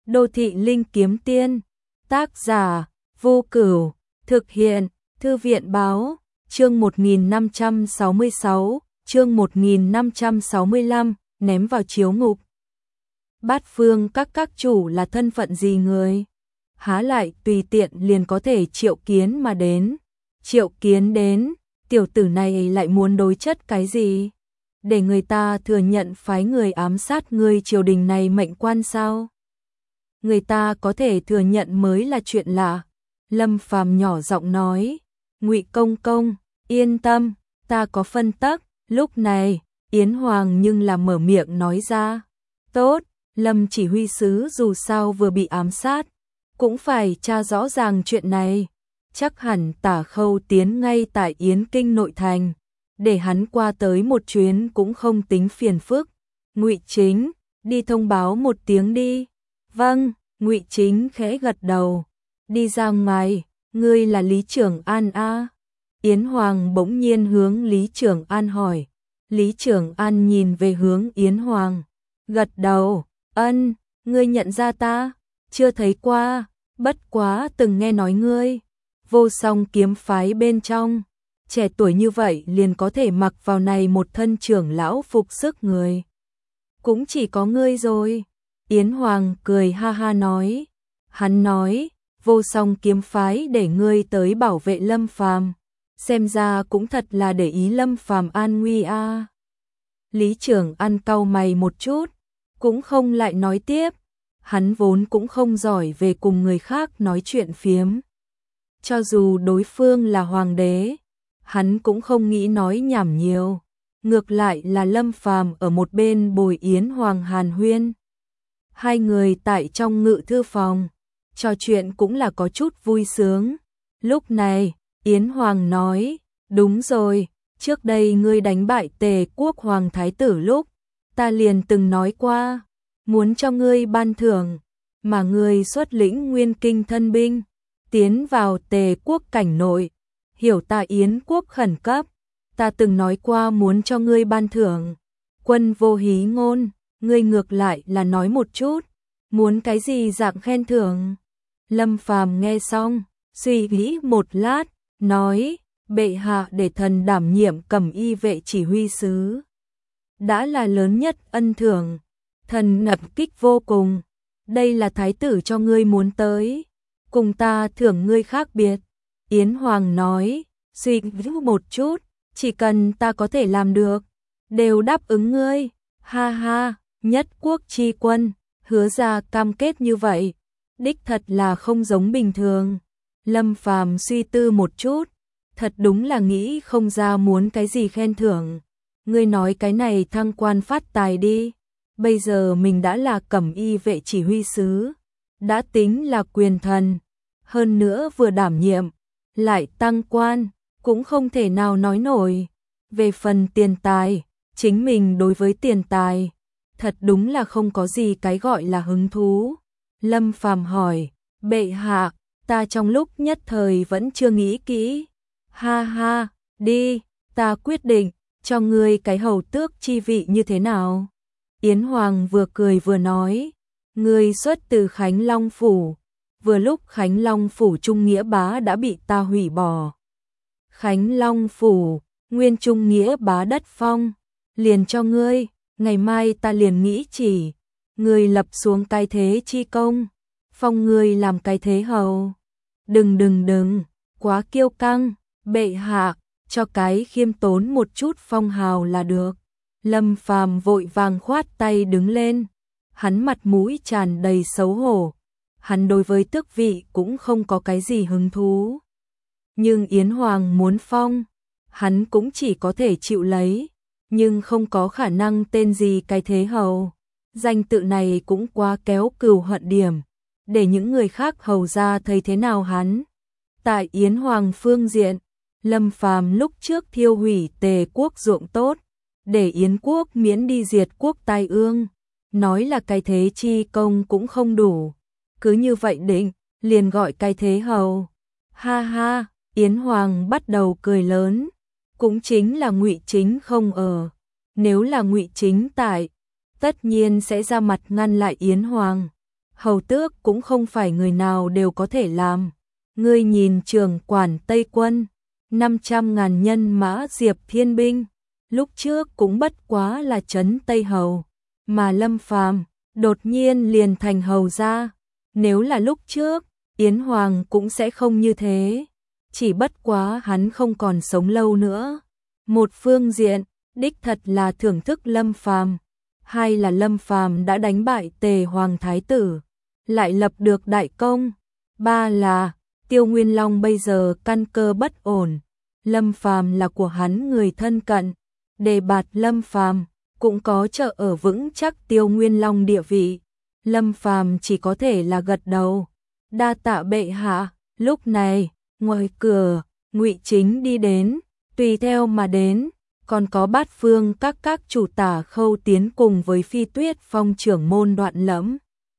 Đô thị linh kiếm tiên, tác giả, Vô Cửu, thực hiện, Thư viện báo, chương 1566, chương 1565, ném vào chiếu ngục. Bát Phương các chủ là thân phận gì người? Há lại tùy tiện liền có thể triệu kiến mà đến. Triệu kiến đến, tiểu tử này lại muốn đối chất cái gì? Để người ta thừa nhận phái người ám sát người triều đình này mệnh quan sao? Người ta có thể thừa nhận mới là chuyện lạ. Lâm Phàm nhỏ giọng nói, Ngụy công công, yên tâm, ta có phân tắc. Lúc này, Yến Hoàng nhưng là mở miệng nói ra, tốt, Lâm chỉ huy sứ dù sao vừa bị ám sát, cũng phải tra rõ ràng chuyện này. Chắc hẳn Tả Khâu tiến ngay tại Yến Kinh nội thành, để hắn qua tới một chuyến cũng không tính phiền phức. Ngụy Chính, đi thông báo một tiếng đi. Vâng, Ngụy Chính khẽ gật đầu. Đi ra ngoài, ngươi là Lý Trường An a? Yến Hoàng bỗng nhiên hướng Lý Trường An hỏi. Lý Trường An nhìn về hướng Yến Hoàng, gật đầu, ân, ngươi nhận ra ta? Chưa thấy qua, bất quá từng nghe nói ngươi. Vô Song kiếm phái bên trong, trẻ tuổi như vậy liền có thể mặc vào này một thân trưởng lão phục sức người. Cũng chỉ có ngươi rồi. Yến Hoàng cười ha ha nói. Hắn nói, Vô Song kiếm phái để ngươi tới bảo vệ Lâm Phàm, xem ra cũng thật là để ý Lâm Phàm an nguy a. Lý Trường An cau mày một chút, cũng không lại nói tiếp. Hắn vốn cũng không giỏi về cùng người khác nói chuyện phiếm. Cho dù đối phương là hoàng đế, hắn cũng không nghĩ nói nhảm nhiều. Ngược lại là Lâm Phàm ở một bên bồi Yến Hoàng hàn huyên. Hai người tại trong ngự thư phòng, trò chuyện cũng là có chút vui sướng. Lúc này, Yến Hoàng nói, đúng rồi, trước đây ngươi đánh bại Tề Quốc Hoàng Thái tử lúc, ta liền từng nói qua, muốn cho ngươi ban thưởng, mà ngươi xuất lĩnh Nguyên Kinh thân binh, tiến vào Tề Quốc cảnh nội, hiểu ta Yến Quốc khẩn cấp, ta từng nói qua muốn cho ngươi ban thưởng. Quân vô hí ngôn, ngươi ngược lại là nói một chút, muốn cái gì dạng khen thưởng? Lâm Phàm nghe xong, suy nghĩ một lát, nói, bệ hạ để thần đảm nhiệm Cẩm Y vệ chỉ huy sứ, đã là lớn nhất ân thưởng, thần ngập kích vô cùng. Đây là thái tử cho ngươi muốn tới, cùng ta thưởng ngươi khác biệt. Yến Hoàng nói, suy nghĩ một chút, chỉ cần ta có thể làm được, đều đáp ứng ngươi. Ha ha, nhất quốc chi quân, hứa ra cam kết như vậy, đích thật là không giống bình thường. Lâm Phàm suy tư một chút, thật đúng là nghĩ không ra muốn cái gì khen thưởng. Ngươi nói cái này thăng quan phát tài đi. Bây giờ mình đã là Cẩm Y vệ chỉ huy sứ, đã tính là quyền thần, hơn nữa vừa đảm nhiệm, lại tăng quan, cũng không thể nào nói nổi. Về phần tiền tài, chính mình đối với tiền tài, thật đúng là không có gì cái gọi là hứng thú. Lâm Phàm hỏi, bệ hạ, ta trong lúc nhất thời vẫn chưa nghĩ kỹ. Ha ha, đi, ta quyết định, cho ngươi cái hầu tước chi vị như thế nào? Yến Hoàng vừa cười vừa nói, ngươi xuất từ Khánh Long Phủ, vừa lúc Khánh Long Phủ Trung Nghĩa Bá đã bị ta hủy bỏ. Khánh Long Phủ, nguyên Trung Nghĩa Bá đất phong, liền cho ngươi, ngày mai ta liền nghĩ chỉ, ngươi lập xuống cái thế chi công, phong ngươi làm cái thế hầu. Đừng, quá kiêu căng, bệ hạ, cho cái khiêm tốn một chút phong hào là được. Lâm Phàm vội vàng khoát tay đứng lên, hắn mặt mũi tràn đầy xấu hổ, hắn đối với tước vị cũng không có cái gì hứng thú. Nhưng Yến Hoàng muốn phong, hắn cũng chỉ có thể chịu lấy, nhưng không có khả năng tên gì cái thế hầu. Danh tự này cũng quá kéo cừu hận điểm, để những người khác hầu ra thấy thế nào hắn. Tại Yến Hoàng phương diện, Lâm Phàm lúc trước thiêu hủy Tề Quốc ruộng tốt, để Yến Quốc miễn đi diệt quốc tai ương, nói là cái thế chi công cũng không đủ, cứ như vậy định, liền gọi cái thế hầu. Ha ha, Yến Hoàng bắt đầu cười lớn, cũng chính là Ngụy Chính không ở, nếu là Ngụy Chính tại, tất nhiên sẽ ra mặt ngăn lại Yến Hoàng. hầu tước cũng không phải người nào đều có thể làm. Ngươi nhìn trưởng quản Tây quân, 500.000 nhân mã Diệp Thiên binh, lúc trước cũng bất quá là trấn Tây Hầu, mà Lâm Phàm đột nhiên liền thành hầu gia. Nếu là lúc trước, Yến Hoàng cũng sẽ không như thế, chỉ bất quá hắn không còn sống lâu nữa. Một phương diện, đích thật là thưởng thức Lâm Phàm, hai là Lâm Phàm đã đánh bại Tề Hoàng Thái tử, lại lập được đại công, ba là Tiêu Nguyên Long bây giờ căn cơ bất ổn, Lâm Phàm là của hắn người thân cận, đề bạt Lâm Phàm cũng có trợ ở vững chắc Tiêu Nguyên Long địa vị. Lâm Phàm chỉ có thể là gật đầu, đa tạ bệ hạ. Lúc này, ngoài cửa, Ngụy Chính đi đến, tùy theo mà đến, còn có Bát Phương các chủ Tả Khâu Tiến cùng với Phi Tuyết Phong trưởng môn Đoạn Lẫm.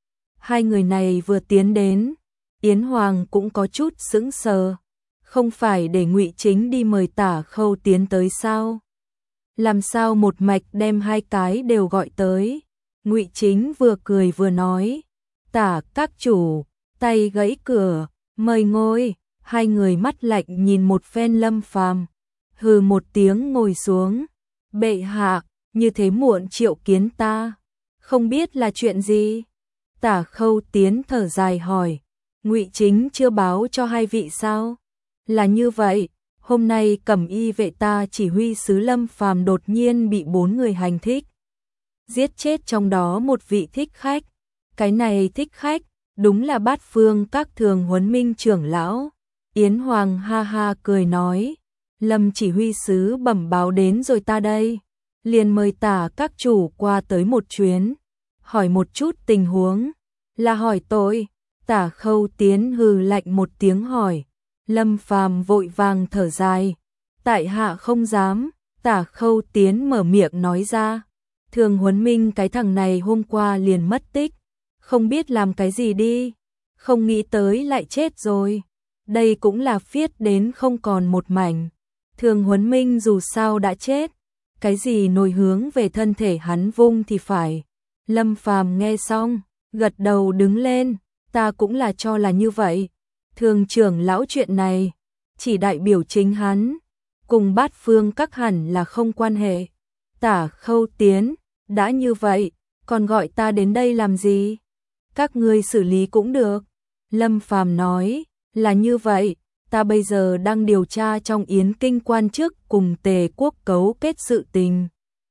Hai người này vừa tiến đến, Yến Hoàng cũng có chút sững sờ, không phải để Ngụy Chính đi mời Tả Khâu Tiến tới sao? Làm sao một mạch đem hai cái đều gọi tới? Ngụy Chính vừa cười vừa nói, Tả các chủ, tay gãy cửa, mời ngồi. Hai người mắt lạnh nhìn một phen Lâm Phàm, hừ một tiếng ngồi xuống. Bệ hạ, như thế muộn triệu kiến ta, không biết là chuyện gì? Tả Khâu Tiến thở dài hỏi, Ngụy Chính chưa báo cho hai vị sao? Là như vậy, hôm nay Cẩm Y vệ ta chỉ huy sứ Lâm Phàm đột nhiên bị 4 người hành thích, giết chết trong đó một vị thích khách. Cái này thích khách, đúng là Bát Phương các Thường Huấn Minh trưởng lão. Yến Hoàng ha ha cười nói, Lâm chỉ huy sứ bẩm báo đến rồi ta đây, liền mời Tả các chủ qua tới một chuyến, hỏi một chút tình huống. Là hỏi tôi? Tả Khâu Tiến hừ lạnh một tiếng hỏi. Lâm Phàm vội vàng thở dài, tại hạ không dám. Tả Khâu Tiến mở miệng nói ra, Thường Huấn Minh cái thằng này hôm qua liền mất tích, không biết làm cái gì đi, không nghĩ tới lại chết rồi. Đây cũng là phiết đến không còn một mảnh. Thường Huấn Minh dù sao đã chết, cái gì nổi hướng về thân thể hắn vung thì phải. Lâm Phàm nghe xong, gật đầu đứng lên, ta cũng là cho là như vậy. Thường trưởng lão chuyện này, chỉ đại biểu chính hắn, cùng Bát Phương các hẳn là không quan hệ. Tả Khâu Tiến, đã như vậy, còn gọi ta đến đây làm gì? Các ngươi xử lý cũng được. Lâm Phàm nói, là như vậy, ta bây giờ đang điều tra trong Yến Kinh quan chức cùng Tề quốc cấu kết sự tình.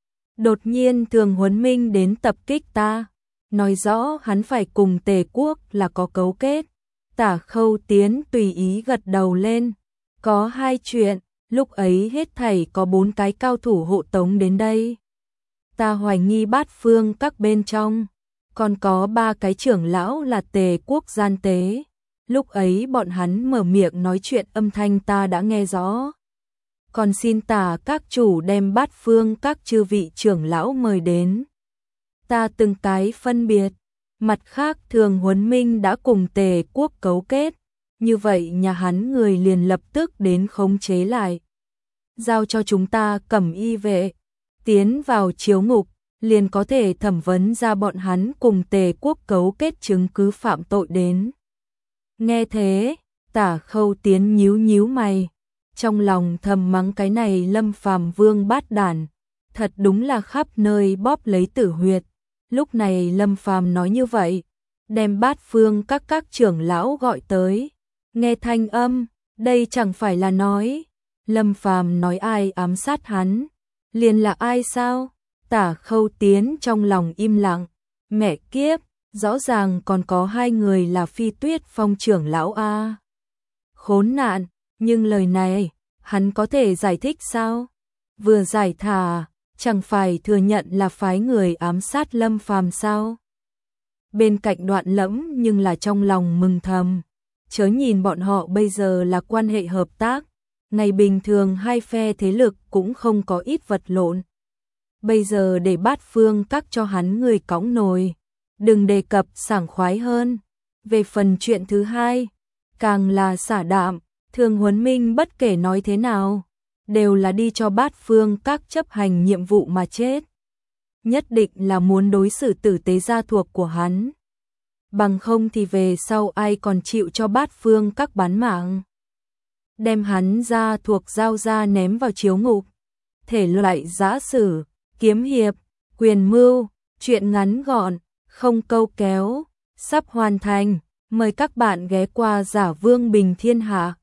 Đột nhiên Thường Huấn Minh đến tập kích ta, nói rõ hắn phải cùng Tề quốc là có cấu kết. Tả Khâu Tiến tùy ý gật đầu lên, có hai chuyện, lúc ấy hết thảy có 4 cái cao thủ hộ tống đến đây. Ta hoài nghi Bát Phương các bên trong, còn có 3 cái trưởng lão là Tề quốc gian tế. Lúc ấy bọn hắn mở miệng nói chuyện âm thanh ta đã nghe rõ. Còn xin Tả các chủ đem Bát Phương các chư vị trưởng lão mời đến, ta từng cái phân biệt. Mặt khác Thường Huấn Minh đã cùng Tề quốc cấu kết, như vậy nhà hắn người liền lập tức đến khống chế lại. Giao cho chúng ta Cẩm Y vệ, tiến vào chiếu ngục, liền có thể thẩm vấn ra bọn hắn cùng Tề quốc cấu kết chứng cứ phạm tội đến. Nghe thế, Tả Khâu Tiến nhíu nhíu mày, trong lòng thầm mắng cái này Lâm Phàm vương bát đản, thật đúng là khắp nơi bóp lấy tử huyệt. Lúc này Lâm Phàm nói như vậy, đem Bát Phương các trưởng lão gọi tới, nghe thanh âm, đây chẳng phải là nói Lâm Phàm nói ai ám sát hắn, liền là ai sao? Tả Khâu Tiến trong lòng im lặng, mẹ kiếp, rõ ràng còn có 2 người là Phi Tuyết Phong trưởng lão a. Khốn nạn, nhưng lời này, hắn có thể giải thích sao? Vừa giải thả, chẳng phải thừa nhận là phái người ám sát Lâm Phàm sao? Bên cạnh Đoạn Lẫm nhưng là trong lòng mừng thầm, chớ nhìn bọn họ bây giờ là quan hệ hợp tác, ngày bình thường hai phe thế lực cũng không có ít vật lộn. Bây giờ để Bát Phương các cho hắn người cõng nồi, đừng đề cập sảng khoái hơn. Về phần chuyện thứ hai, càng là xả đạm, Thường Huấn Minh bất kể nói thế nào, đều là đi cho Bát Phương các chấp hành nhiệm vụ mà chết. Nhất định là muốn đối xử tử tế gia thuộc của hắn. bằng không thì về sau ai còn chịu cho Bát Phương các bán mạng. Đem hắn ra thuộc giao ra ném vào chiếu ngục. Thể loại giã sử, kiếm hiệp, quyền mưu, truyện ngắn gọn, không câu kéo, sắp hoàn thành. Mời các bạn ghé qua Giả Vương Bình Thiên Hạ.